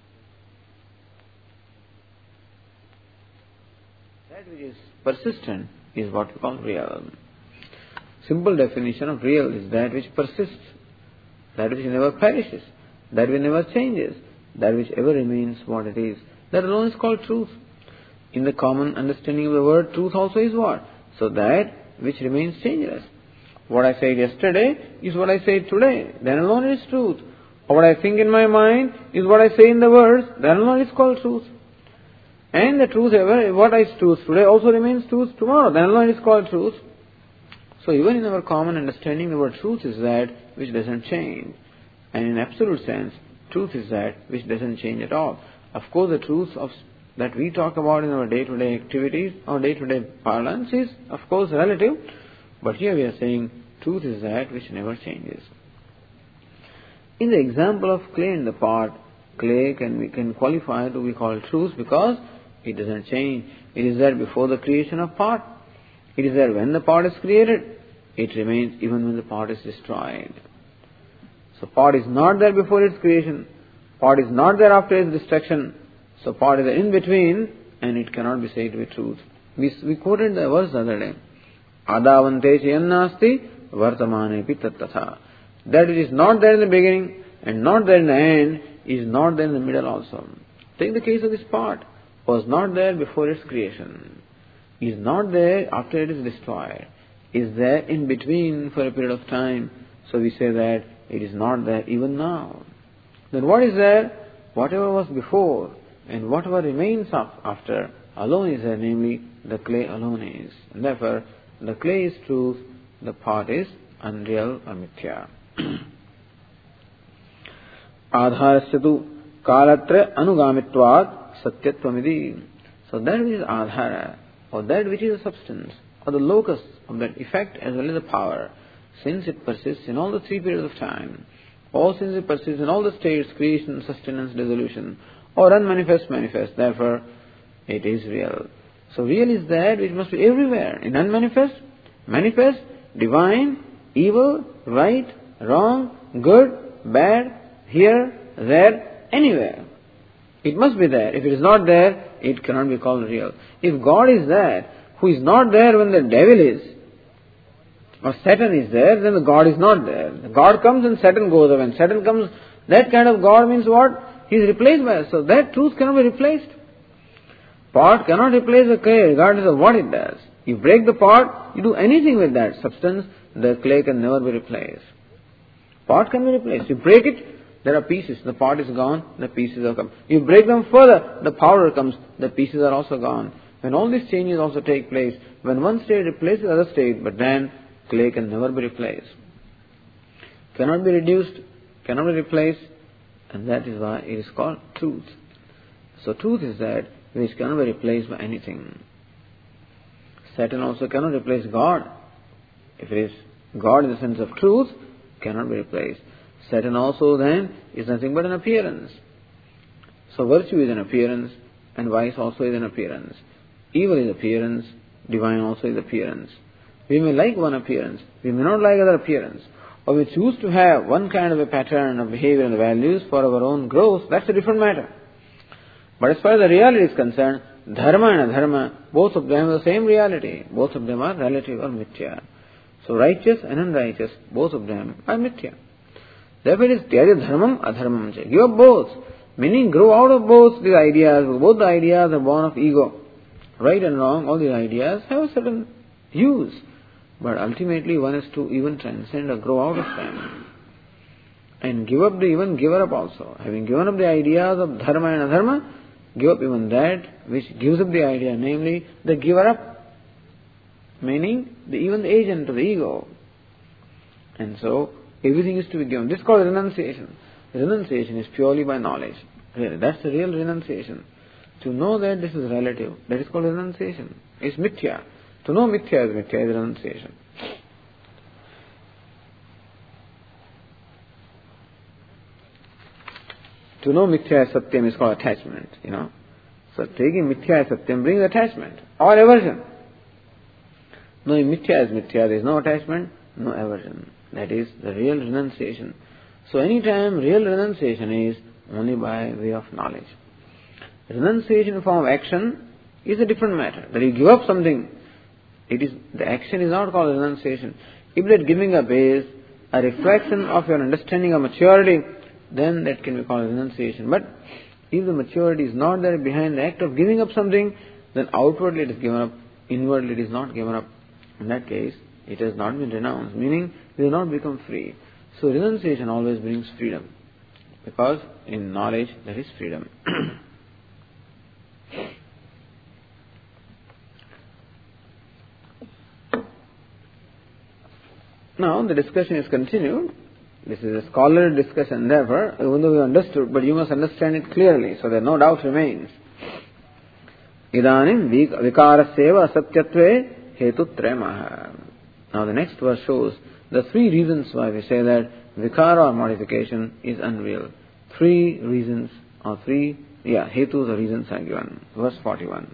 that which is persistent is what we call real. Simple definition of real is that which persists, that which never perishes, that which never changes, that which ever remains what it is. That alone is called truth. In the common understanding of the word, truth also is what? So that which remains changeless. What I said yesterday is what I say today. Then alone is truth. Or what I think in my mind is what I say in the words. Then alone is called truth. And the truth ever, what is truth today also remains truth tomorrow. Then alone is called truth. So even in our common understanding, the word truth is that which doesn't change. And in absolute sense, truth is that which doesn't change at all. Of course, the truth of that we talk about in our day-to-day activities, our day-to-day parlance is, of course, relative. But here we are saying truth is that which never changes. In the example of clay and the pot, clay can we can qualify to be called truth because it doesn't change. It is there before the creation of pot. It is there when the pot is created. It remains even when the pot is destroyed. So pot is not there before its creation. Pot is not there after its destruction. So pot is in between, and it cannot be said to be truth. We, we quoted the verse the other day. Adavante chayannasti vartamanepi tattatha. That which is not there in the beginning and not there in the end is not there in the middle also. Take the case of this pot. Was not there before its creation. Is not there after it is destroyed. Is there in between for a period of time. So we say that it is not there even now. Then what is there? Whatever was before and whatever remains after alone is there, namely the clay alone is. And therefore the clay is truth, the pot is unreal or mithya. Adharasya tu kalatra anugamitvat satyatvamidi. So that which is adhara, or that which is a substance, or the locus of that effect as well as the power, since it persists in all the three periods of time, or since it persists in all the states, creation, sustenance, dissolution, or unmanifest, manifest, therefore it is real. So real is that which must be everywhere, in unmanifest, manifest, divine, evil, right, wrong, good, bad, here, there, anywhere. It must be there. If it is not there, it cannot be called real. If God is there, who is not there when the devil is, or Satan is there, then the God is not there. The God comes and Satan goes away. When Satan comes, that kind of God means what? He is replaced by us. So that truth cannot be replaced. Pot cannot replace the clay regardless of what it does. You break the pot, you do anything with that substance, the clay can never be replaced. Pot can be replaced. You break it, there are pieces. The pot is gone, the pieces are come. You break them further, the powder comes, the pieces are also gone. When all these changes also take place, when one state replaces the other state, but then clay can never be replaced. Cannot be reduced, cannot be replaced, and that is why it is called truth. So truth is that which cannot be replaced by anything. Satan also cannot replace God. If it is God in the sense of truth, cannot be replaced. Satan also then is nothing but an appearance. So virtue is an appearance and vice also is an appearance. Evil is appearance, divine also is appearance. We may like one appearance, we may not like other appearance. Or we choose to have one kind of a pattern of behavior and values for our own growth, that's a different matter. But as far as the reality is concerned, dharma and adharma, both of them are the same reality. Both of them are relative or mithya. So righteous and unrighteous, both of them are mithya. Therefore it is tyaja dharmam adharmam cha. Give up both. Meaning grow out of both the ideas. Both the ideas are born of ego. Right and wrong, all the ideas have a certain use. But ultimately one is to even transcend or grow out of them. And give up the even giver up also. Having given up the ideas of dharma and adharma, give up even that which gives up the idea, namely the giver up. Meaning the, even the agent of the ego. And so everything is to be given. This is called renunciation. Renunciation is purely by knowledge. Really, that's the real renunciation. To know that this is relative, that is called renunciation. It's mithya. To know mithya is mithya is renunciation. To know mithya as satyam is called attachment, you know. So taking mithya as satyam brings attachment or aversion. Knowing mithya as mithya, there is no attachment, no aversion. That is the real renunciation. So anytime real renunciation is only by way of knowledge. Renunciation in form of action is a different matter. That you give up something, it is the action is not called renunciation. If that giving up is a reflection of your understanding of maturity, then that can be called renunciation. But if the maturity is not there behind the act of giving up something, then outwardly it is given up, inwardly it is not given up. In that case, it has not been renounced, meaning you will not become free. So renunciation always brings freedom, because in knowledge there is freedom. Now the discussion is continued. This is a scholarly discussion, therefore, even though we understood, but you must understand it clearly, so that no doubt remains. Idanim vikarasyeva satyatve hetutremaha. Now the next verse shows the three reasons why we say that vikara or modification is unreal. Three reasons, or three, yeah, hetus or reasons are given. Verse forty-one.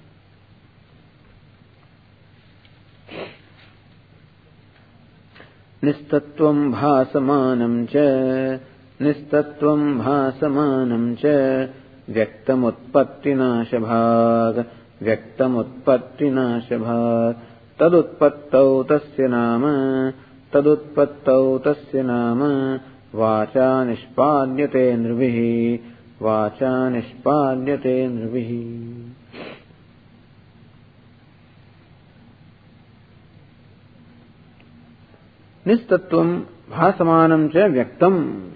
Nistatvam bhasamanam cha, nistatvam bhasamanam cha, व्यक्तमुत्पत्तिनाशभाग व्यक्तमुत्पत्तिनाशभाग तदुत्पत्तौ तस्य नाम तदुत्पत्तौ तस्य नाम वाचा निष्पाद्यते नृभिः वाचा निष्पाद्यते नृभिः. निस्तत्वं भासमानं च व्यक्तम.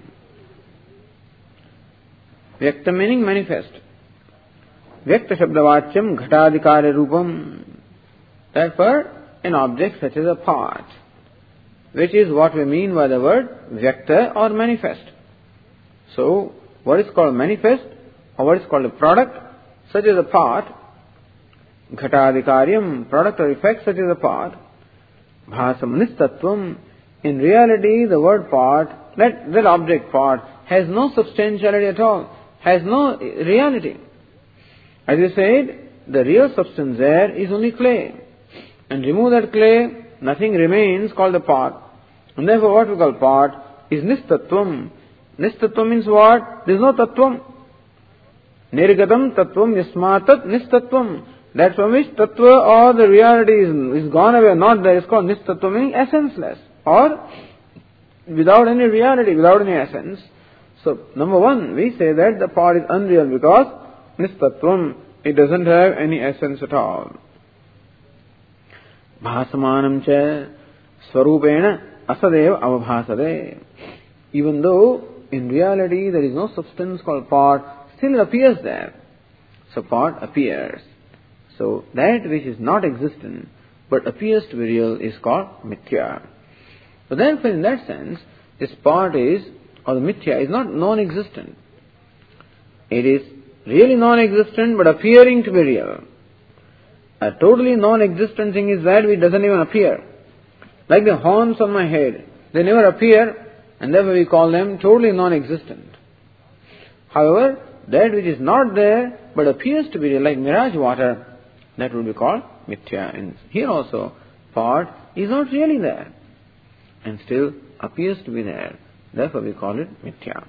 व्यक्तम meaning manifest. व्यक्त शब्दवाच्यम घटाधिकार रूपम. Therefore, an object such as a pot, which is what we mean by the word vyakta or manifest. So, what is called manifest or what is called a product such as a pot, ghatadikaryam, product or effect such as a pot, bhasam nistatvam. In reality, the word pot, that, that object pot, has no substantiality at all, has no reality. As you said, the real substance there is only clay. And remove that clay, nothing remains called the pot. And therefore what we call pot is nistatvam. Nistatvam means what? There is no tattvam. Nirgatam tattvam yasmatat nistatvam. That from which tattva or the reality is, is gone away, not there, is called nistatvam, meaning essenceless. Or without any reality, without any essence. So, number one, we say that the pot is unreal because nistatvam, it doesn't have any essence at all. Bhasamanam cha swarupena asadeva avabhasade. Even though in reality there is no substance called pot, still it appears there. So pot appears. So that which is not existent but appears to be real is called mithya. So therefore in that sense, this pot is, or the mithya is not non-existent. It is really non-existent but appearing to be real. A totally non-existent thing is that which doesn't even appear. Like the horns on my head, they never appear and therefore we call them totally non-existent. However, that which is not there but appears to be real, like mirage water, that would be called mithya. And here also, pot is not really there and still appears to be there. Therefore we call it mithya.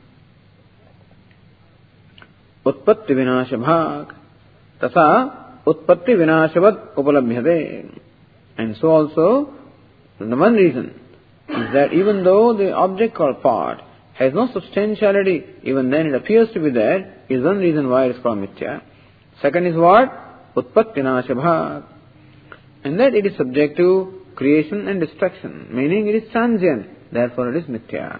Utpatti vinasha bhag tasa utpatti vinashavat upalabhyate. And so also, the one reason is that even though the object called pot has no substantiality, even then it appears to be there, is one reason why it is called mithya. Second is what? Utpatti vinasha bhag. And that it is subject to creation and destruction, meaning it is transient, therefore it is mithya.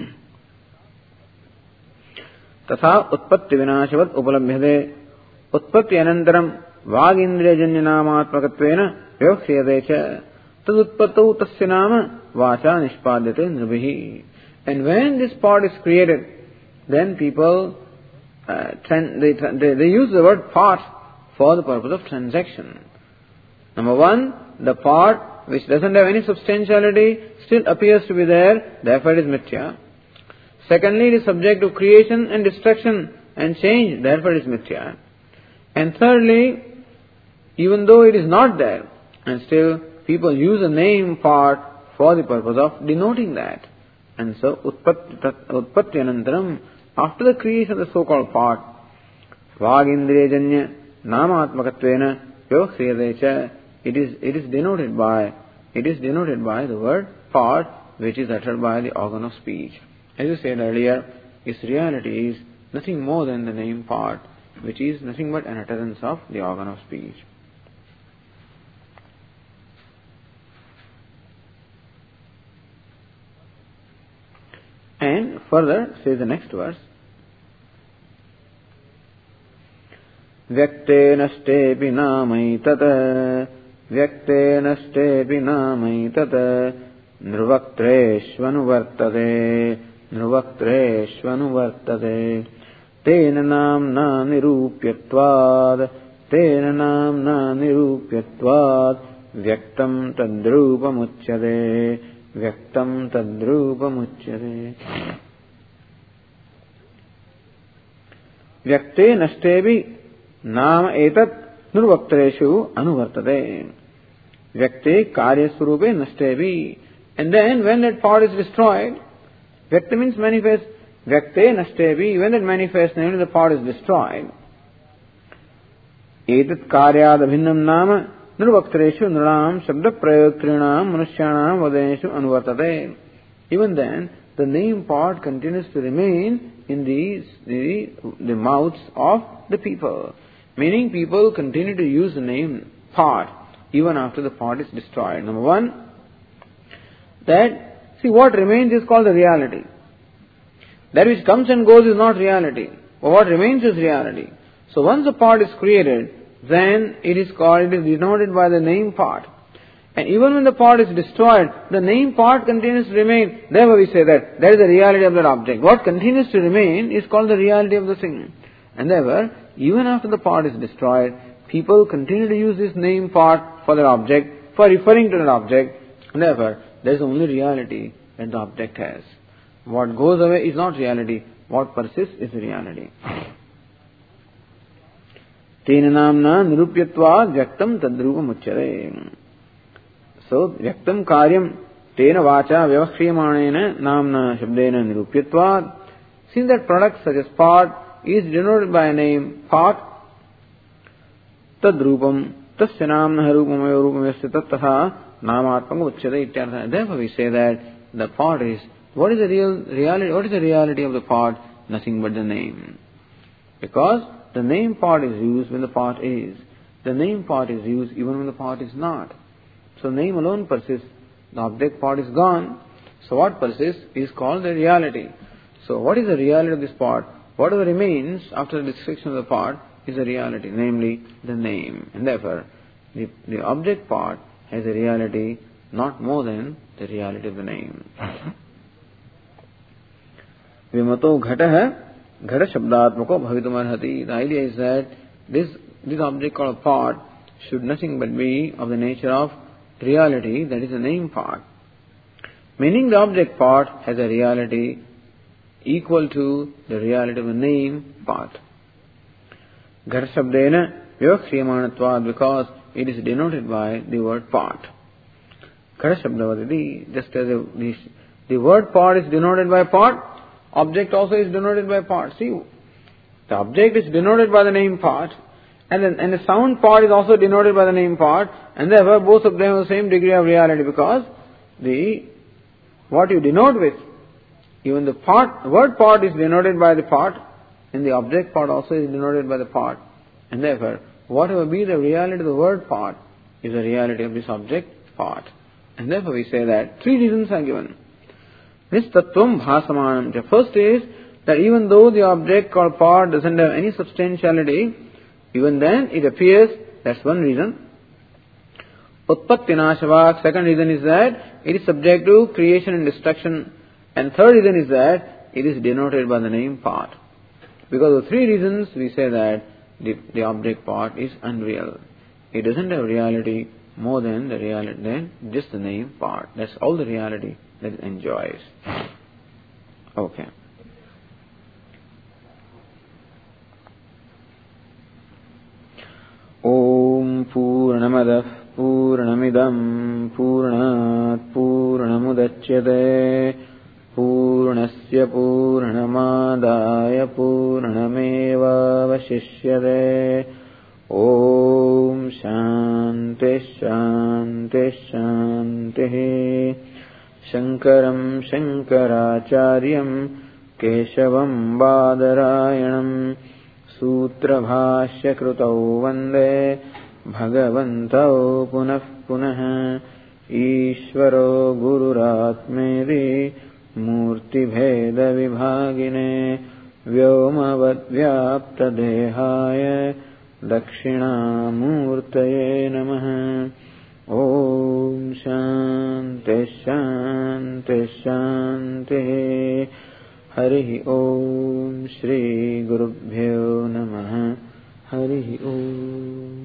Tatha utpatti vinashavat upalabhyate. Utpatti anantaram vagindriyajanya namatmakatvena vyavakshayate cha tadutpattau tasya nama vacha nishpadyate nribhihi. And when this pot is created, then people uh, tran- they, they, they use the word pot for the purpose of transaction. Number one, the pot which doesn't have any substantiality still appears to be there, therefore it is mithya. Secondly, it is subject to creation and destruction and change, therefore it is mithya. And thirdly, even though it is not there, and still people use the name pot for the purpose of denoting that. And so, utpatti anantaram, after the creation of the so-called pot, vagindriyajanya namatmakatvena vyavakshayate cha, it is, it is denoted by, it is denoted by the word pot, which is uttered by the organ of speech. As you said earlier, its reality is nothing more than the name pot, which is nothing but an utterance of the organ of speech. And further, says the next verse, Vyakte nashte pinamaitat Vyakte nashte pinamaitat Nruvaktresvanuvartate Nruvaktresvanuvartate Tena namna nirupyatvad Tena namna nirupyatvad Vyaktam tadrupamuchyate Vyaktam tadrupamuchyate. Vyakte nashtevi nama etat nurvaktreshu anuvartate. Vyakte karya swarupe nashtevi. And then when that pot is destroyed, Vyakta means manifest, Vyakte nashte, when it manifests, namely the part is destroyed. Etat karyad abhinnam nama nirvaktareshu nranam shabda prayotrinam manushyanam vadeneshu anuvartate. Even then, the name part continues to remain in these, the, the mouths of the people. Meaning people continue to use the name part even after the part is destroyed. Number one, that, see, what remains is called the reality. That which comes and goes is not reality. But what remains is reality. So once a part is created, then it is called, it is denoted by the name part. And even when the part is destroyed, the name part continues to remain. Therefore we say that that is the reality of that object. What continues to remain is called the reality of the thing. And therefore, even after the part is destroyed, people continue to use this name part for their object, for referring to that object. And therefore, there is only reality that the object has. What goes away is not reality. What persists is reality. Tena namna nirupyatva vyaktam tadrupa muchyate. So, vyaktam karyam tena vacha vyavakriyamanena namna shabdena nirupyatva. Since that product such as part is denoted by a name, part, tadrupam, tasya namna harupamayo rupamyasya tattha namatmaka uchyate ityartha. Therefore we say that the part is, what is the real reality, what is the reality of the part? Nothing but the name. Because the name part is used when the part is. The name part is used even when the part is not. So name alone persists. The object part is gone. So what persists is called the reality. So what is the reality of this part? Whatever remains after the description of the part is the reality, namely the name. And therefore, the, the object part has a reality not more than the reality of the name. Vimato ghataha ghata shabdatmako bhavitum. The idea is that this, this object called part should nothing but be of the nature of reality, that is the name part. Meaning the object part has a reality equal to the reality of the name part. Ghata shabdena vyavakriyamanatvad, because it is denoted by the word part. Ghata shabdavadidi, just as the, the, the word part is denoted by part, object also is denoted by part. See, the object is denoted by the name part, and the, and the sound part is also denoted by the name part, and therefore both of them have the same degree of reality, because the what you denote with, even the part, word part is denoted by the part, and the object part also is denoted by the part, and therefore whatever be the reality of the word part is the reality of this object part. And therefore we say that three reasons are given. This tattvam bhasamanam. The first is that even though the object called part doesn't have any substantiality, even then it appears. That's one reason. Utpatti nashavak. Second reason is that it is subject to creation and destruction. And third reason is that it is denoted by the name part. Because of three reasons we say that the, the object part is unreal. It doesn't have reality more than the reality, than just the name part. That's all the reality that it enjoys. Okay. Om Purnamadah Purnamidam Purnat Purnamudachyate Purnasya Purnamadaya Purnameva Vashishyate. Om Shanti Shanti Shanti. Shankaram Shankaracharyam Keshavam Badarayanam Sutra Bhashya Krutau Vande Bhagavantau Punah Punah. Ishvaro Gururatmeri Murti Bheda Vibhagine Vyomavad Vyapta Dehaya Dakshinamurtaye Namaha. Om Shanti Shanti Shanti. Harihi Om Shri Gurubhyo Namaha. Harihi Om.